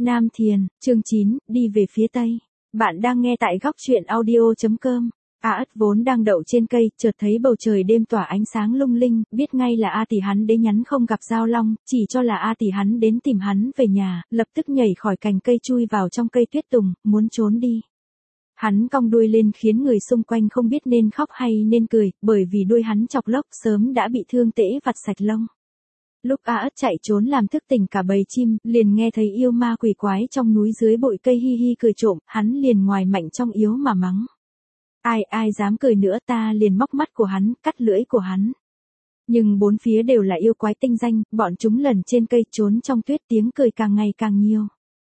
Nam Thiền, chương 9, đi về phía Tây. Bạn đang nghe tại góc truyện audio.com. A Ất vốn đang đậu trên cây, chợt thấy bầu trời đêm tỏa ánh sáng lung linh, biết ngay là A Tỷ hắn đến nhắn không gặp Giao Long, chỉ cho là A Tỷ hắn đến tìm hắn về nhà, lập tức nhảy khỏi cành cây chui vào trong cây tuyết tùng, muốn trốn đi. Hắn cong đuôi lên khiến người xung quanh không biết nên khóc hay nên cười, bởi vì đuôi hắn chọc lốc sớm đã bị thương tễ vặt sạch lông. Lúc A Ất chạy trốn làm thức tỉnh cả bầy chim, liền nghe thấy yêu ma quỷ quái trong núi dưới bụi cây hi hi cười trộm, hắn liền ngoài mạnh trong yếu mà mắng. Ai dám cười nữa, ta liền móc mắt của hắn, cắt lưỡi của hắn. Nhưng bốn phía đều là yêu quái tinh danh, bọn chúng lần trên cây trốn trong tuyết, tiếng cười càng ngày càng nhiều.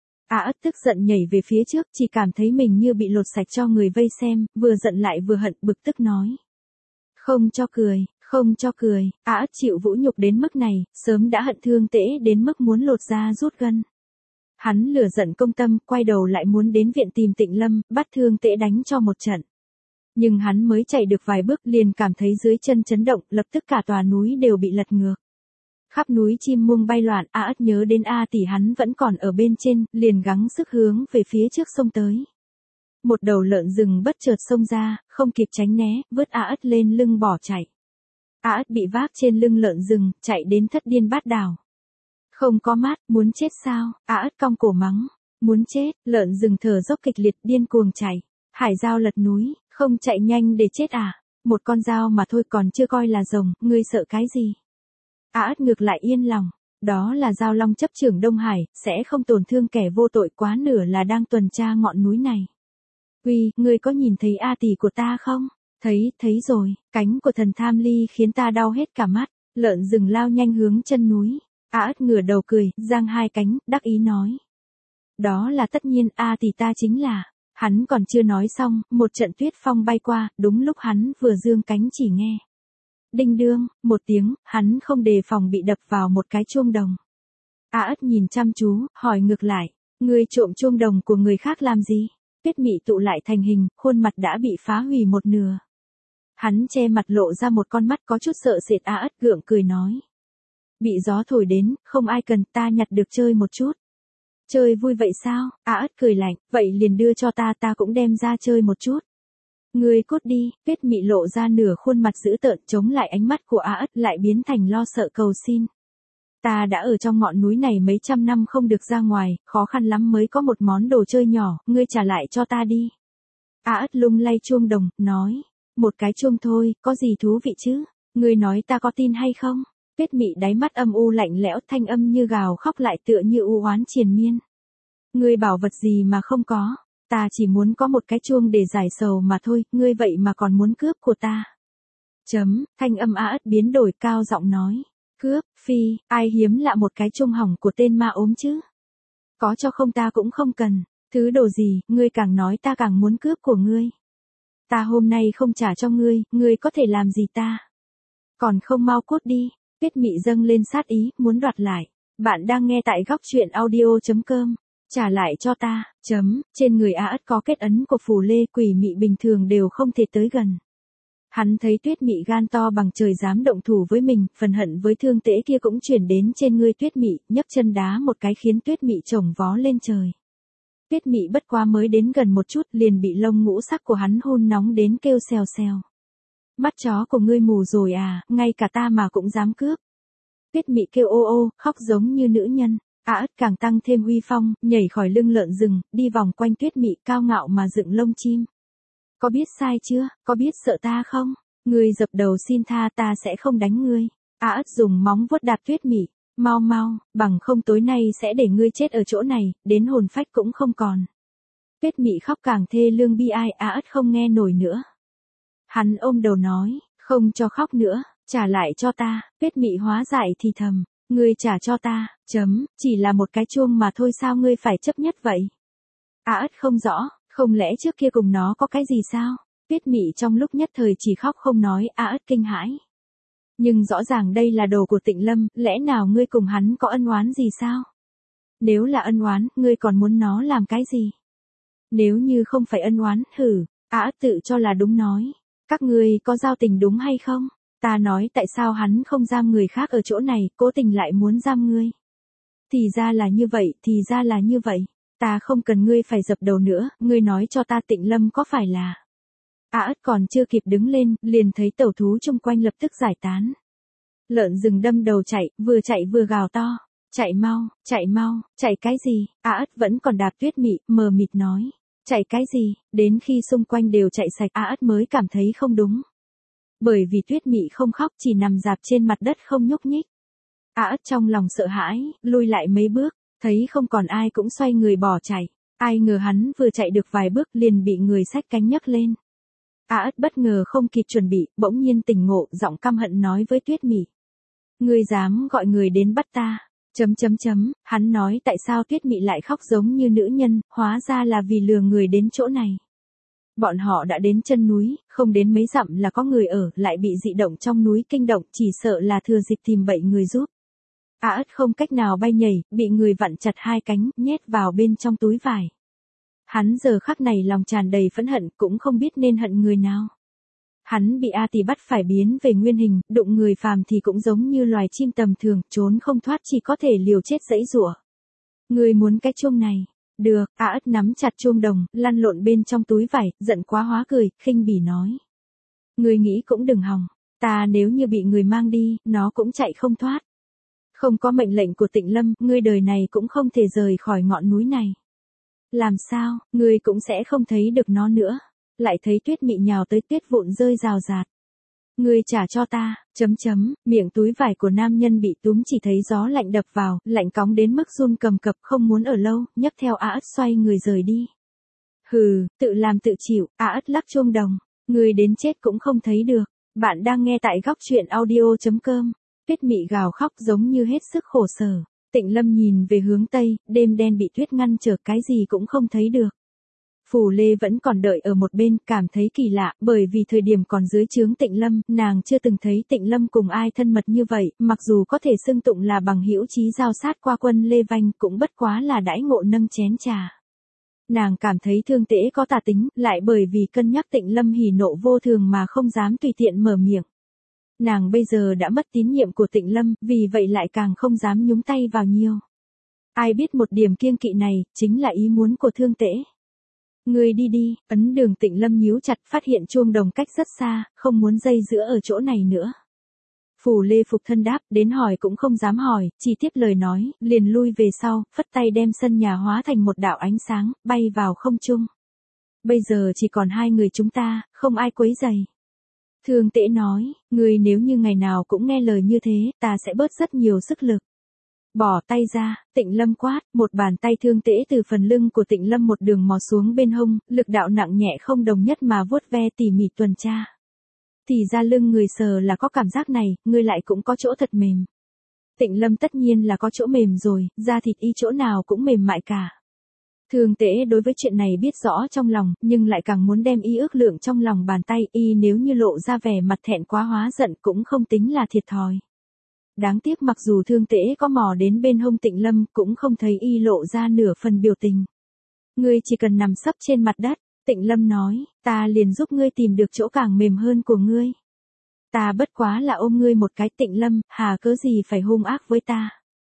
A Ất tức giận nhảy về phía trước, chỉ cảm thấy mình như bị lột sạch cho người vây xem, vừa giận lại vừa hận, bực tức nói. Không cho cười. Không cho cười, A Ất chịu vũ nhục đến mức này, sớm đã hận thương tễ đến mức muốn lột da rút gân. Hắn lửa giận công tâm, quay đầu lại muốn đến viện tìm Tịnh Lâm, bắt thương tễ đánh cho một trận. Nhưng hắn mới chạy được vài bước liền cảm thấy dưới chân chấn động, lập tức cả tòa núi đều bị lật ngược. Khắp núi chim muông bay loạn, A Ất nhớ đến A Tỷ hắn vẫn còn ở bên trên, liền gắng sức hướng về phía trước sông tới. Một đầu lợn rừng bất chợt xông ra, không kịp tránh né, vớt A Ất lên lưng bỏ chạy. A Ất bị vác trên lưng lợn rừng, chạy đến thất điên bát đảo. Không có mát, muốn chết sao? A Ất cong cổ mắng. Muốn chết, lợn rừng thở dốc kịch liệt điên cuồng chạy. Hải dao lật núi, không chạy nhanh để chết à? Một con dao mà thôi còn chưa coi là rồng, ngươi sợ cái gì? A Ất ngược lại yên lòng. Đó là Giao Long chấp trưởng Đông Hải, sẽ không tổn thương kẻ vô tội, quá nửa là đang tuần tra ngọn núi này. Uy, ngươi có nhìn thấy A Tỷ của ta không? Thấy rồi, cánh của thần Tham Ly khiến ta đau hết cả mắt, lợn rừng lao nhanh hướng chân núi. A Ất ngửa đầu cười, giang hai cánh, đắc ý nói. Đó là tất nhiên, A Tỷ ta chính là. Hắn còn chưa nói xong, một trận tuyết phong bay qua, đúng lúc hắn vừa dương cánh chỉ nghe. Đinh đương, một tiếng, hắn không đề phòng bị đập vào một cái chuông đồng. A Ất nhìn chăm chú, hỏi ngược lại, ngươi trộm chuông đồng của người khác làm gì? Tuyết mị tụ lại thành hình, khuôn mặt đã bị phá hủy một nửa. Hắn che mặt lộ ra một con mắt có chút sợ sệt. A Ất gượng cười nói. Bị gió thổi đến, không ai cần, ta nhặt được chơi một chút. Chơi vui vậy sao? A Ất cười lạnh, vậy liền đưa cho ta cũng đem ra chơi một chút. Ngươi cút đi, Tuyết mị lộ ra nửa khuôn mặt dữ tợn, chống lại ánh mắt của A Ất lại biến thành lo sợ cầu xin. Ta đã ở trong ngọn núi này mấy trăm năm không được ra ngoài, khó khăn lắm mới có một món đồ chơi nhỏ, ngươi trả lại cho ta đi. A Ất lung lay chuông đồng, nói. Một cái chuông thôi, có gì thú vị chứ? Ngươi nói ta có tin hay không? Tuyết mị đáy mắt âm u lạnh lẽo, thanh âm như gào khóc lại tựa như u oán triền miên. Ngươi bảo vật gì mà không có? Ta chỉ muốn có một cái chuông để giải sầu mà thôi, ngươi vậy mà còn muốn cướp của ta. Thanh âm A Ất biến đổi, cao giọng nói. Cướp, phi, ai hiếm lạ một cái chuông hỏng của tên ma ốm chứ? Có cho không ta cũng không cần, thứ đồ gì, ngươi càng nói ta càng muốn cướp của ngươi. Ta hôm nay không trả cho ngươi có thể làm gì ta? Còn không mau cút đi. Tuyết mị dâng lên sát ý, muốn đoạt lại. Bạn đang nghe tại góc truyện audio.com. Trả lại cho ta. Trên người A Ất có kết ấn của phù lê, quỷ mị bình thường đều không thể tới gần. Hắn thấy Tuyết mị gan to bằng trời dám động thủ với mình, phần hận với thương tễ kia cũng chuyển đến trên người Tuyết mị, nhấc chân đá một cái khiến Tuyết mị chổng vó lên trời. Tuyết mị bất quá mới đến gần một chút liền bị lông ngũ sắc của hắn hun nóng đến kêu xèo xèo. Mắt chó của ngươi mù rồi à, ngay cả ta mà cũng dám cướp. Tuyết mị kêu ô ô, khóc giống như nữ nhân. A Ất càng tăng thêm uy phong, nhảy khỏi lưng lợn rừng, đi vòng quanh Tuyết mị cao ngạo mà dựng lông chim. Có biết sai chưa, có biết sợ ta không? Ngươi dập đầu xin tha, ta sẽ không đánh ngươi. A Ất dùng móng vuốt đạp Tuyết mị. Mau, bằng không tối nay sẽ để ngươi chết ở chỗ này, đến hồn phách cũng không còn. Tuyết mị khóc càng thê lương bi ai, A Ất không nghe nổi nữa. Hắn ôm đầu nói, không cho khóc nữa, trả lại cho ta. Tuyết mị hóa dại thì thầm, ngươi trả cho ta. Chỉ là một cái chuông mà thôi, sao ngươi phải chấp nhất vậy? A Ất không rõ, không lẽ trước kia cùng nó có cái gì sao? Tuyết mị trong lúc nhất thời chỉ khóc không nói. A Ất kinh hãi. Nhưng rõ ràng đây là đồ của Tịnh Lâm, lẽ nào ngươi cùng hắn có ân oán gì sao? Nếu là ân oán, ngươi còn muốn nó làm cái gì? Nếu như không phải ân oán, A Ất tự cho là đúng nói. Các ngươi có giao tình đúng hay không? Ta nói tại sao hắn không giam người khác ở chỗ này, cố tình lại muốn giam ngươi? Thì ra là như vậy, thì ra là như vậy. Ta không cần ngươi phải dập đầu nữa, ngươi nói cho ta Tịnh Lâm có phải là... A Ất còn chưa kịp đứng lên, liền thấy tẩu thú chung quanh lập tức giải tán. Lợn rừng đâm đầu chạy vừa gào to. Chạy mau, chạy cái gì? A Ất vẫn còn đạp Tuyết Mị, mờ mịt nói. Chạy cái gì? Đến khi xung quanh đều chạy sạch A Ất mới cảm thấy không đúng. Bởi vì Tuyết Mị không khóc, chỉ nằm dạp trên mặt đất không nhúc nhích. A Ất trong lòng sợ hãi, lui lại mấy bước, thấy không còn ai cũng xoay người bỏ chạy. Ai ngờ hắn vừa chạy được vài bước liền bị người xách cánh nhấc lên. A Ất bất ngờ không kịp chuẩn bị, bỗng nhiên tỉnh ngộ, giọng căm hận nói với Tuyết Mị. Ngươi dám gọi người đến bắt ta. Hắn nói tại sao Tuyết Mị lại khóc giống như nữ nhân, hóa ra là vì lừa người đến chỗ này. Bọn họ đã đến chân núi, không đến mấy dặm là có người ở, lại bị dị động trong núi kinh động, chỉ sợ là thừa dịp tìm bậy người giúp. A Ất không cách nào bay nhảy, bị người vặn chặt hai cánh, nhét vào bên trong túi vải. Hắn giờ khắc này lòng tràn đầy phẫn hận, cũng không biết nên hận người nào. Hắn bị A Tỷ bắt phải biến về nguyên hình, đụng người phàm thì cũng giống như loài chim tầm thường, trốn không thoát chỉ có thể liều chết giãy giụa. Người muốn cái chuông này? Được, A Ất nắm chặt chuông đồng, lăn lộn bên trong túi vải, giận quá hóa cười, khinh bỉ nói. Người nghĩ cũng đừng hòng, ta nếu như bị người mang đi, nó cũng chạy không thoát. Không có mệnh lệnh của Tịnh Lâm, ngươi đời này cũng không thể rời khỏi ngọn núi này. Làm sao, ngươi cũng sẽ không thấy được nó nữa. Lại thấy Tuyết Mị nhào tới, tuyết vụn rơi rào rạt. Ngươi trả cho ta, miệng túi vải của nam nhân bị túm chỉ thấy gió lạnh đập vào, lạnh cóng đến mức run cầm cập không muốn ở lâu, nhấc theo A Ất xoay người rời đi. Hừ, tự làm tự chịu, A Ất lắc chuông đồng, ngươi đến chết cũng không thấy được. Bạn đang nghe tại góc truyện audio.com. Tuyết Mị gào khóc giống như hết sức khổ sở. Tịnh Lâm nhìn về hướng tây, đêm đen bị tuyết ngăn trở, cái gì cũng không thấy được. Phù Lê vẫn còn đợi ở một bên, cảm thấy kỳ lạ, bởi vì thời điểm còn dưới trướng Tịnh Lâm, nàng chưa từng thấy Tịnh Lâm cùng ai thân mật như vậy, mặc dù có thể xưng tụng là bằng hữu chí giao sát qua quân Lê Vanh, cũng bất quá là đãi ngộ nâng chén trà. Nàng cảm thấy Thương Tễ có tà tính, lại bởi vì cân nhắc Tịnh Lâm hỉ nộ vô thường mà không dám tùy tiện mở miệng. Nàng bây giờ đã mất tín nhiệm của Tịnh Lâm, vì vậy lại càng không dám nhúng tay vào nhiều. Ai biết một điểm kiêng kỵ này, chính là ý muốn của Thương Tễ. Ngươi đi đi, ấn Đường. Tịnh Lâm nhíu chặt, phát hiện chuông đồng cách rất xa, không muốn dây dưa ở chỗ này nữa. Phù Lê phục thân đáp, đến hỏi cũng không dám hỏi, chỉ tiếp lời nói, liền lui về sau, phất tay đem sân nhà hóa thành một đạo ánh sáng, bay vào không trung. Bây giờ chỉ còn hai người chúng ta, không ai quấy rầy. Thương Tễ nói, ngươi nếu như ngày nào cũng nghe lời như thế, ta sẽ bớt rất nhiều sức lực. Bỏ tay ra, Tịnh Lâm quát, một bàn tay Thương Tễ từ phần lưng của Tịnh Lâm một đường mò xuống bên hông, lực đạo nặng nhẹ không đồng nhất mà vuốt ve tỉ mỉ tuần tra. Thì ra lưng người sờ là có cảm giác này, ngươi lại cũng có chỗ thật mềm. Tịnh Lâm tất nhiên là có chỗ mềm rồi, da thịt y chỗ nào cũng mềm mại cả. Thương Tễ đối với chuyện này biết rõ trong lòng, nhưng lại càng muốn đem y ước lượng trong lòng bàn tay, y nếu như lộ ra vẻ mặt thẹn quá hóa giận cũng không tính là thiệt thòi. Đáng tiếc mặc dù Thương Tễ có mò đến bên hông Tịnh Lâm cũng không thấy y lộ ra nửa phần biểu tình. Ngươi chỉ cần nằm sấp trên mặt đất, Tịnh Lâm nói, ta liền giúp ngươi tìm được chỗ càng mềm hơn của ngươi. Ta bất quá là ôm ngươi một cái. Tịnh Lâm, hà cớ gì phải hung ác với ta.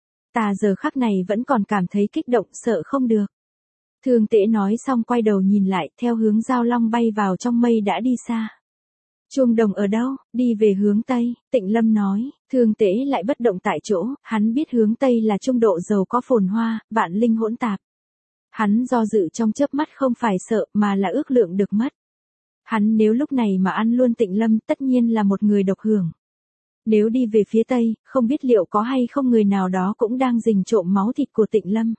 Ta giờ khắc này vẫn còn cảm thấy kích động, sợ không được. Thương Tễ nói xong quay đầu nhìn lại, theo hướng Giao Long bay vào trong mây đã đi xa. Chuông đồng ở đâu? Đi về hướng Tây, Tịnh Lâm nói. Thương Tễ lại bất động tại chỗ, hắn biết hướng Tây là trung độ giàu có phồn hoa, vạn linh hỗn tạp. Hắn do dự trong chớp mắt không phải sợ mà là ước lượng được mất. Hắn nếu lúc này mà ăn luôn Tịnh Lâm tất nhiên là một người độc hưởng. Nếu đi về phía Tây, không biết liệu có hay không người nào đó cũng đang rình trộm máu thịt của Tịnh Lâm.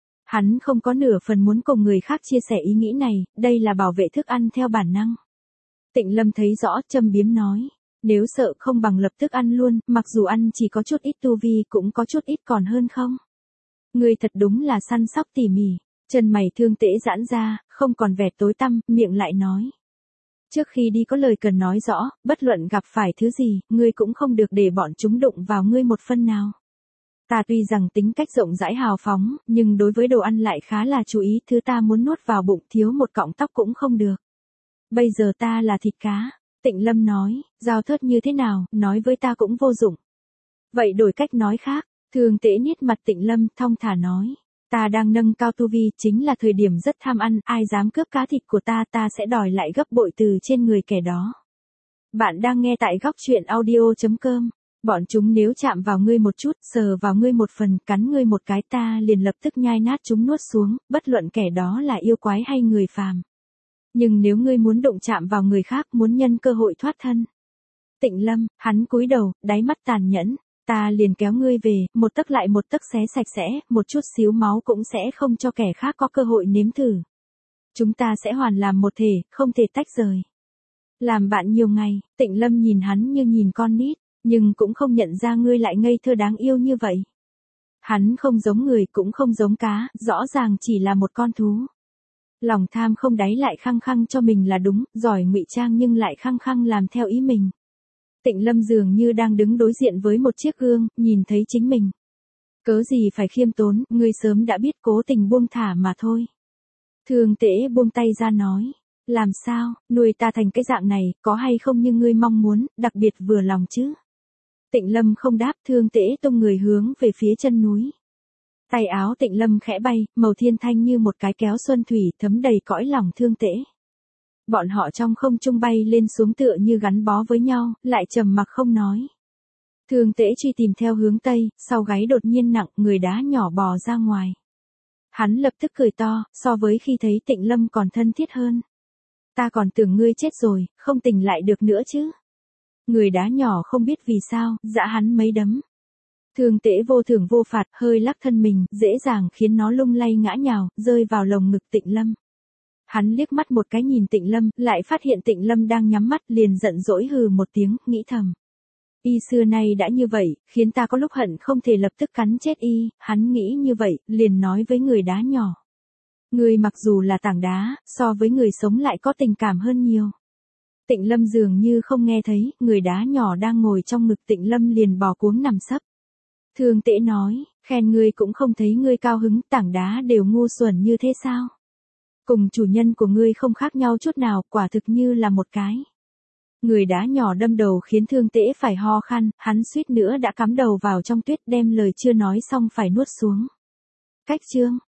Hắn không có nửa phần muốn cùng người khác chia sẻ ý nghĩ này, đây là bảo vệ thức ăn theo bản năng. Tịnh Lâm thấy rõ, châm biếm nói. Nếu sợ không bằng lập tức ăn luôn, mặc dù ăn chỉ có chút ít tu vi cũng có chút ít còn hơn không. Ngươi thật đúng là săn sóc tỉ mỉ. Chân mày Thương Tễ giãn ra, không còn vẻ tối tăm, miệng lại nói. Trước khi đi có lời cần nói rõ, bất luận gặp phải thứ gì, ngươi cũng không được để bọn chúng đụng vào ngươi một phân nào. Ta tuy rằng tính cách rộng rãi hào phóng, nhưng đối với đồ ăn lại khá là chú ý, thứ ta muốn nuốt vào bụng thiếu một cọng tóc cũng không được. Bây giờ ta là thịt cá. Tịnh Lâm nói, giao thớt như thế nào, nói với ta cũng vô dụng. Vậy đổi cách nói khác, Thương Tễ niết mặt Tịnh Lâm, thong thả nói. Ta đang nâng cao tu vi, chính là thời điểm rất tham ăn, ai dám cướp cá thịt của ta sẽ đòi lại gấp bội từ trên người kẻ đó. Bạn đang nghe tại góc chuyện audio.com. Bọn chúng nếu chạm vào ngươi một chút, sờ vào ngươi một phần, cắn ngươi một cái, ta liền lập tức nhai nát chúng nuốt xuống, bất luận kẻ đó là yêu quái hay người phàm. Nhưng nếu ngươi muốn đụng chạm vào người khác, muốn nhân cơ hội thoát thân. Tịnh Lâm, hắn cúi đầu, đáy mắt tàn nhẫn, ta liền kéo ngươi về, một tấc lại một tấc xé sạch sẽ, một chút xíu máu cũng sẽ không cho kẻ khác có cơ hội nếm thử. Chúng ta sẽ hoàn làm một thể, không thể tách rời. Làm bạn nhiều ngày, Tịnh Lâm nhìn hắn như nhìn con nít, nhưng cũng không nhận ra ngươi lại ngây thơ đáng yêu như vậy. Hắn không giống người cũng không giống cá, rõ ràng chỉ là một con thú. Lòng tham không đáy lại khăng khăng cho mình là đúng, giỏi ngụy trang nhưng lại khăng khăng làm theo ý mình. Tịnh Lâm dường như đang đứng đối diện với một chiếc gương, nhìn thấy chính mình. Cớ gì phải khiêm tốn, ngươi sớm đã biết, cố tình buông thả mà thôi. Thương Tễ buông tay ra nói. Làm sao, nuôi ta thành cái dạng này, có hay không như ngươi mong muốn, đặc biệt vừa lòng chứ? Tịnh Lâm không đáp, Thương Tễ tung người hướng về phía chân núi. Tay áo Tịnh Lâm khẽ bay, màu thiên thanh như một cái kéo xuân thủy, thấm đầy cõi lòng Thương Tễ. Bọn họ trong không trung bay lên xuống tựa như gắn bó với nhau, lại trầm mặc không nói. Thương Tễ truy tìm theo hướng tây, sau gáy đột nhiên nặng, người đá nhỏ bò ra ngoài. Hắn lập tức cười to, so với khi thấy Tịnh Lâm còn thân thiết hơn. Ta còn tưởng ngươi chết rồi, không tỉnh lại được nữa chứ. Người đá nhỏ không biết vì sao, dã hắn mấy đấm. Thương Tễ vô thưởng vô phạt, hơi lắc thân mình, dễ dàng khiến nó lung lay ngã nhào, rơi vào lồng ngực Tịnh Lâm. Hắn liếc mắt một cái nhìn Tịnh Lâm, lại phát hiện Tịnh Lâm đang nhắm mắt, liền giận dỗi hừ một tiếng, nghĩ thầm. Y xưa nay đã như vậy, khiến ta có lúc hận không thể lập tức cắn chết y, hắn nghĩ như vậy, liền nói với người đá nhỏ. Người mặc dù là tảng đá, so với người sống lại có tình cảm hơn nhiều. Tịnh Lâm dường như không nghe thấy, người đá nhỏ đang ngồi trong ngực Tịnh Lâm liền bò cuống nằm sấp. Thương Tễ nói, khen ngươi cũng không thấy ngươi cao hứng, tảng đá đều ngu xuẩn như thế sao? Cùng chủ nhân của ngươi không khác nhau chút nào, quả thực như là một cái. Người đá nhỏ đâm đầu khiến Thương Tễ phải ho khan, hắn suýt nữa đã cắm đầu vào trong tuyết, đem lời chưa nói xong phải nuốt xuống. Cách chương